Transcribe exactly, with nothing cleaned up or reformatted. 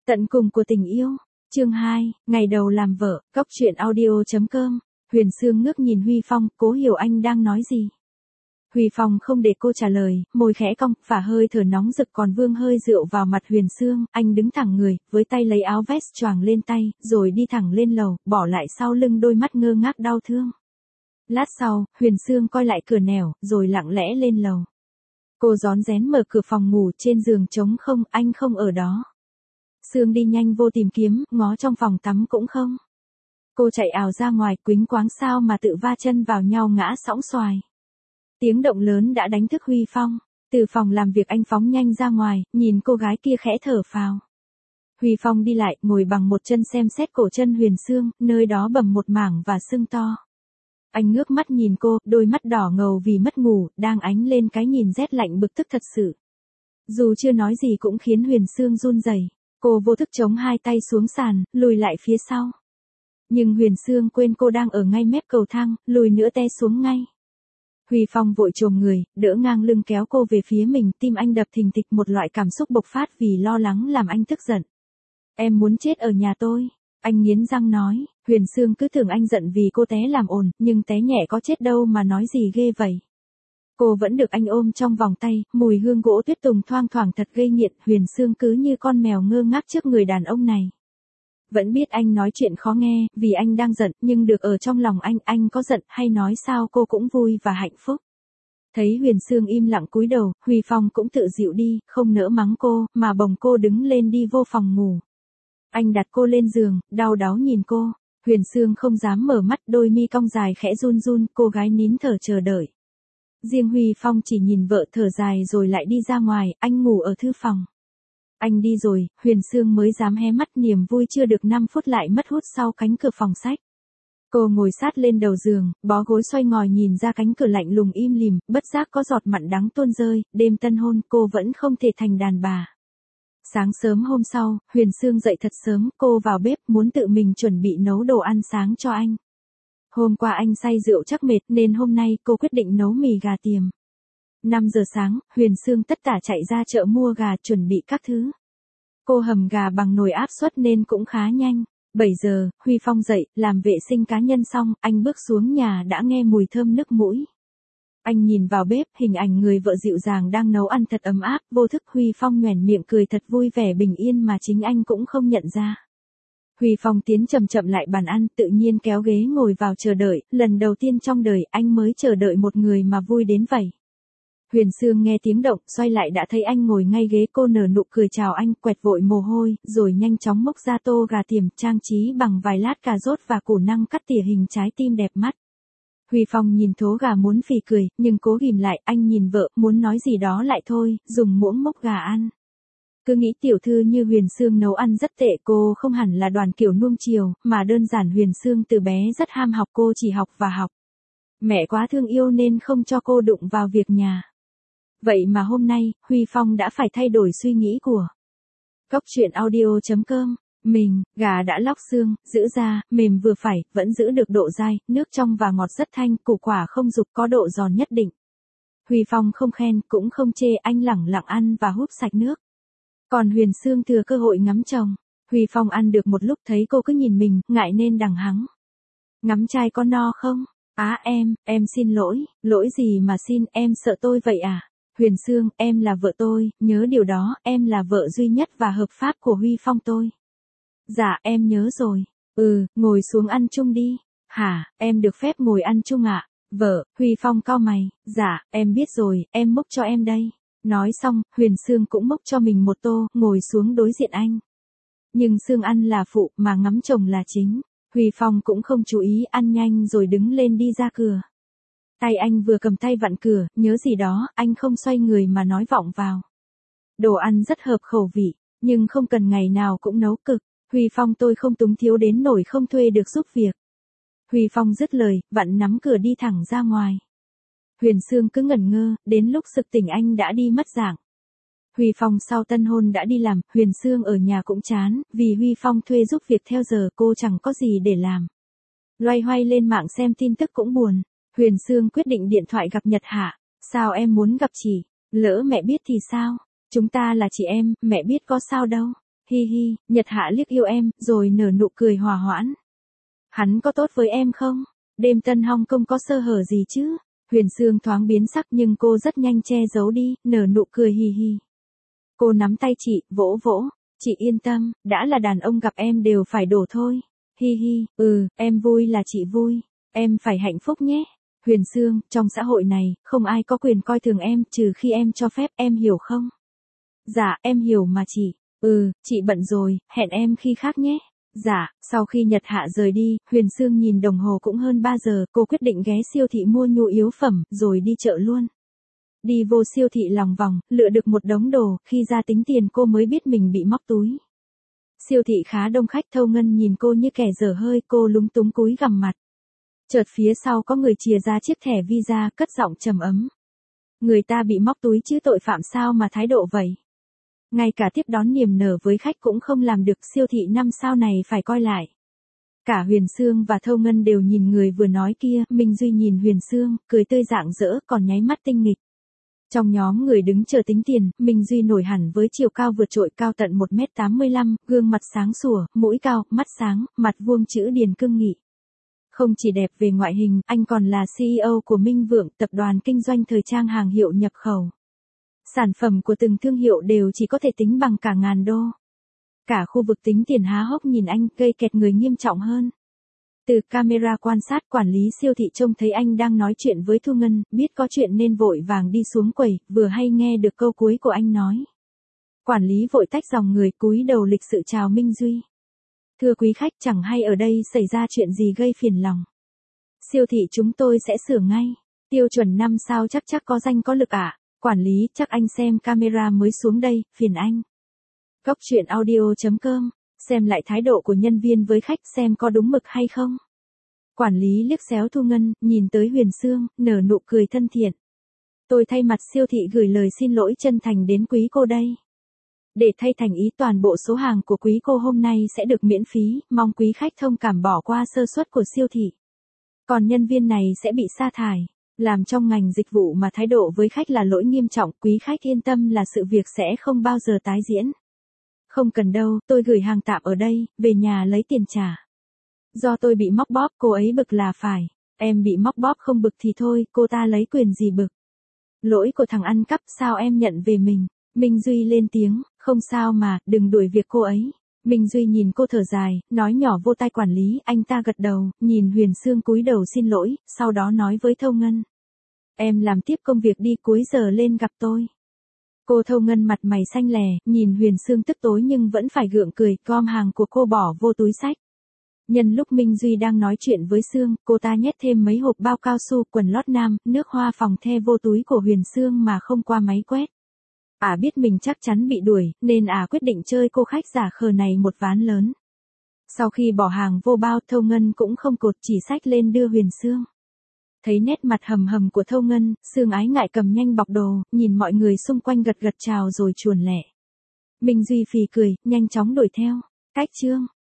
Tận cùng của tình yêu. Chương hai, ngày đầu làm vợ, Cóc truyện audio chấm com. Huyền Sương ngước nhìn Huy Phong, cố hiểu anh đang nói gì. Huy Phong không để cô trả lời, môi khẽ cong, phả hơi thở nóng rực còn vương hơi rượu vào mặt Huyền Sương, anh đứng thẳng người, với tay lấy áo vest choàng lên tay, rồi đi thẳng lên lầu, bỏ lại sau lưng đôi mắt ngơ ngác đau thương. Lát sau, Huyền Sương coi lại cửa nẻo, rồi lặng lẽ lên lầu. Cô rón rén mở cửa phòng ngủ, trên giường trống không, anh không ở đó. Sương đi nhanh vô tìm kiếm, ngó trong phòng tắm cũng không. Cô chạy ào ra ngoài, quýnh quáng sao mà tự va chân vào nhau ngã sõng xoài. Tiếng động lớn đã đánh thức Huy Phong. Từ phòng làm việc anh phóng nhanh ra ngoài, nhìn cô gái kia khẽ thở phào. Huy Phong đi lại, ngồi bằng một chân xem xét cổ chân Huyền Sương, nơi đó bầm một mảng và sưng to. Anh ngước mắt nhìn cô, đôi mắt đỏ ngầu vì mất ngủ, đang ánh lên cái nhìn rét lạnh bực tức thật sự. Dù chưa nói gì cũng khiến Huyền Sương run rẩy. Cô vô thức chống hai tay xuống sàn, lùi lại phía sau. Nhưng Huyền Sương quên cô đang ở ngay mép cầu thang, lùi nữa té xuống ngay. Huy Phong vội chồm người, đỡ ngang lưng kéo cô về phía mình, tim anh đập thình thịch, một loại cảm xúc bộc phát vì lo lắng làm anh tức giận. Em muốn chết ở nhà tôi. Anh nghiến răng nói. Huyền Sương cứ tưởng anh giận vì cô té làm ồn, nhưng té nhẹ có chết đâu mà nói gì ghê vậy. Cô vẫn được anh ôm trong vòng tay, mùi hương gỗ tuyết tùng thoang thoảng thật gây nghiện. Huyền Sương cứ như con mèo ngơ ngác trước người đàn ông này. Vẫn biết anh nói chuyện khó nghe, vì anh đang giận, nhưng được ở trong lòng anh, anh có giận hay nói sao cô cũng vui và hạnh phúc. Thấy Huyền Sương im lặng cúi đầu, Huy Phong cũng tự dịu đi, không nỡ mắng cô, mà bồng cô đứng lên đi vô phòng ngủ. Anh đặt cô lên giường, đau đáu nhìn cô. Huyền Sương không dám mở mắt, đôi mi cong dài khẽ run run, cô gái nín thở chờ đợi. Riêng Huy Phong chỉ nhìn vợ thở dài rồi lại đi ra ngoài, anh ngủ ở thư phòng. Anh đi rồi, Huyền Sương mới dám hé mắt, niềm vui chưa được năm phút lại mất hút sau cánh cửa phòng sách. Cô ngồi sát lên đầu giường, bó gối xoay ngồi nhìn ra cánh cửa lạnh lùng im lìm, bất giác có giọt mặn đắng tuôn rơi, đêm tân hôn cô vẫn không thể thành đàn bà. Sáng sớm hôm sau, Huyền Sương dậy thật sớm, cô vào bếp muốn tự mình chuẩn bị nấu đồ ăn sáng cho anh. Hôm qua anh say rượu chắc mệt nên hôm nay cô quyết định nấu mì gà tiềm. năm giờ sáng, Huyền Sương tất tả chạy ra chợ mua gà chuẩn bị các thứ. Cô hầm gà bằng nồi áp suất nên cũng khá nhanh. bảy giờ, Huy Phong dậy, làm vệ sinh cá nhân xong, anh bước xuống nhà đã nghe mùi thơm nức mũi. Anh nhìn vào bếp, hình ảnh người vợ dịu dàng đang nấu ăn thật ấm áp, vô thức Huy Phong nhoẻn miệng cười thật vui vẻ bình yên mà chính anh cũng không nhận ra. Huy Phong tiến chậm chậm lại bàn ăn, tự nhiên kéo ghế ngồi vào chờ đợi, lần đầu tiên trong đời anh mới chờ đợi một người mà vui đến vậy. Huyền Sương nghe tiếng động, xoay lại đã thấy anh ngồi ngay ghế, cô nở nụ cười chào anh, quẹt vội mồ hôi, rồi nhanh chóng múc ra tô gà tiềm, trang trí bằng vài lát cà rốt và củ năng cắt tỉa hình trái tim đẹp mắt. Huy Phong nhìn thố gà muốn phì cười, nhưng cố ghìm lại, anh nhìn vợ, muốn nói gì đó lại thôi, dùng muỗng múc gà ăn. Cứ nghĩ tiểu thư như Huyền Sương nấu ăn rất tệ, cô không hẳn là đoàn kiểu nuông chiều, mà đơn giản Huyền Sương từ bé rất ham học, cô chỉ học và học. Mẹ quá thương yêu nên không cho cô đụng vào việc nhà. Vậy mà hôm nay, Huy Phong đã phải thay đổi suy nghĩ của. Cóc truyện audio chấm com. Mình, gà đã lóc xương, giữ da, mềm vừa phải, vẫn giữ được độ dai, nước trong và ngọt rất thanh, củ quả không rục, có độ giòn nhất định. Huy Phong không khen, cũng không chê, anh lẳng lặng ăn và húp sạch nước. Còn Huyền Sương thừa cơ hội ngắm chồng. Huy Phong ăn được một lúc thấy cô cứ nhìn mình, ngại nên đằng hắng. Ngắm trai có no không? Á em, em xin lỗi, lỗi gì mà xin, em sợ tôi vậy à? Huyền Sương, em là vợ tôi, nhớ điều đó, em là vợ duy nhất và hợp pháp của Huy Phong tôi. Dạ, em nhớ rồi. Ừ, ngồi xuống ăn chung đi. Hả, em được phép ngồi ăn chung ạ? À? Vợ, Huy Phong cau mày. Dạ, em biết rồi, em múc cho em đây. Nói xong, Huyền Sương cũng múc cho mình một tô, ngồi xuống đối diện anh. Nhưng Sương ăn là phụ, mà ngắm chồng là chính. Huy Phong cũng không chú ý, ăn nhanh rồi đứng lên đi ra cửa. Tay anh vừa cầm tay vặn cửa, nhớ gì đó, anh không xoay người mà nói vọng vào. Đồ ăn rất hợp khẩu vị, nhưng không cần ngày nào cũng nấu cực. Huy Phong tôi không túng thiếu đến nổi không thuê được giúp việc. Huy Phong dứt lời, vặn nắm cửa đi thẳng ra ngoài. Huyền Sương cứ ngẩn ngơ, đến lúc sực tỉnh anh đã đi mất dạng. Huy Phong sau tân hôn đã đi làm, Huyền Sương ở nhà cũng chán, vì Huy Phong thuê giúp việc theo giờ cô chẳng có gì để làm. Loay hoay lên mạng xem tin tức cũng buồn. Huyền Sương quyết định điện thoại gặp Nhật Hạ. Sao em muốn gặp chị? Lỡ mẹ biết thì sao? Chúng ta là chị em, mẹ biết có sao đâu. Hi hi, Nhật Hạ liếc yêu em, rồi nở nụ cười hòa hoãn. Hắn có tốt với em không? Đêm Tân Hong Kong có sơ hở gì chứ? Huyền Sương thoáng biến sắc nhưng cô rất nhanh che giấu đi, nở nụ cười hi hi. Cô nắm tay chị, vỗ vỗ. Chị yên tâm, đã là đàn ông gặp em đều phải đổ thôi. Hi hi, ừ, em vui là chị vui. Em phải hạnh phúc nhé. Huyền Sương, trong xã hội này, không ai có quyền coi thường em trừ khi em cho phép, em hiểu không? Dạ, em hiểu mà chị. Ừ, chị bận rồi, hẹn em khi khác nhé. Dạ, sau khi Nhật Hạ rời đi, Huyền Sương nhìn đồng hồ cũng hơn ba giờ, cô quyết định ghé siêu thị mua nhu yếu phẩm, rồi đi chợ luôn. Đi vô siêu thị lòng vòng, lựa được một đống đồ, khi ra tính tiền cô mới biết mình bị móc túi. Siêu thị khá đông khách, Thâu Ngân nhìn cô như kẻ dở hơi, cô lúng túng cúi gằm mặt. Chợt phía sau có người chìa ra chiếc thẻ visa, cất giọng trầm ấm. Người ta bị móc túi chứ tội phạm sao mà thái độ vậy? Ngay cả tiếp đón niềm nở với khách cũng không làm được, siêu thị năm sao này phải coi lại. Cả Huyền Sương và Thâu Ngân đều nhìn người vừa nói kia, Minh Duy nhìn Huyền Sương, cười tươi rạng rỡ, còn nháy mắt tinh nghịch. Trong nhóm người đứng chờ tính tiền, Minh Duy nổi hẳn với chiều cao vượt trội, cao tận một mét tám mươi lăm, gương mặt sáng sủa, mũi cao, mắt sáng, mặt vuông chữ điền cương nghị. Không chỉ đẹp về ngoại hình, anh còn là xê e ô của Minh Vượng, tập đoàn kinh doanh thời trang hàng hiệu nhập khẩu. Sản phẩm của từng thương hiệu đều chỉ có thể tính bằng cả ngàn đô. Cả khu vực tính tiền há hốc nhìn anh, gây kẹt người nghiêm trọng hơn. Từ camera quan sát, quản lý siêu thị trông thấy anh đang nói chuyện với Thu Ngân, biết có chuyện nên vội vàng đi xuống quầy, vừa hay nghe được câu cuối của anh nói. Quản lý vội tách dòng người, cúi đầu lịch sự chào Minh Duy. Thưa quý khách, chẳng hay ở đây xảy ra chuyện gì gây phiền lòng. Siêu thị chúng tôi sẽ sửa ngay. Tiêu chuẩn năm sao chắc chắc có danh có lực ạ. À? Quản lý, chắc anh xem camera mới xuống đây, phiền anh. Cốc truyện audio chấm com, xem lại thái độ của nhân viên với khách xem có đúng mực hay không. Quản lý liếc xéo Thu Ngân, nhìn tới Huyền Sương, nở nụ cười thân thiện. Tôi thay mặt siêu thị gửi lời xin lỗi chân thành đến quý cô đây. Để thay thành ý, toàn bộ số hàng của quý cô hôm nay sẽ được miễn phí, mong quý khách thông cảm bỏ qua sơ suất của siêu thị. Còn nhân viên này sẽ bị sa thải. Làm trong ngành dịch vụ mà thái độ với khách là lỗi nghiêm trọng, quý khách yên tâm là sự việc sẽ không bao giờ tái diễn. Không cần đâu, tôi gửi hàng tạm ở đây, về nhà lấy tiền trả. Do tôi bị móc bóp, cô ấy bực là phải. Em bị móc bóp không bực thì thôi, cô ta lấy quyền gì bực. Lỗi của thằng ăn cắp, sao em nhận về mình. Minh Duy lên tiếng, không sao mà, đừng đuổi việc cô ấy. Minh Duy nhìn cô thở dài, nói nhỏ vô tai quản lý, anh ta gật đầu, nhìn Huyền Sương cúi đầu xin lỗi, sau đó nói với Thâu Ngân. Em làm tiếp công việc đi, cuối giờ lên gặp tôi. Cô Thâu Ngân mặt mày xanh lè, nhìn Huyền Sương tức tối nhưng vẫn phải gượng cười, gom hàng của cô bỏ vô túi xách. Nhân lúc Minh Duy đang nói chuyện với Sương, cô ta nhét thêm mấy hộp bao cao su, quần lót nam, nước hoa phòng the vô túi của Huyền Sương mà không qua máy quét. Ả à biết mình chắc chắn bị đuổi, nên Ả à quyết định chơi cô khách giả khờ này một ván lớn. Sau khi bỏ hàng vô bao, Thâu Ngân cũng không cột, chỉ xách lên đưa Huyền Sương. Thấy nét mặt hầm hầm của Thâu Ngân, Sương ái ngại cầm nhanh bọc đồ, nhìn mọi người xung quanh gật gật chào rồi chuồn lẹ. Minh Duy phì cười, nhanh chóng đuổi theo. Cách chương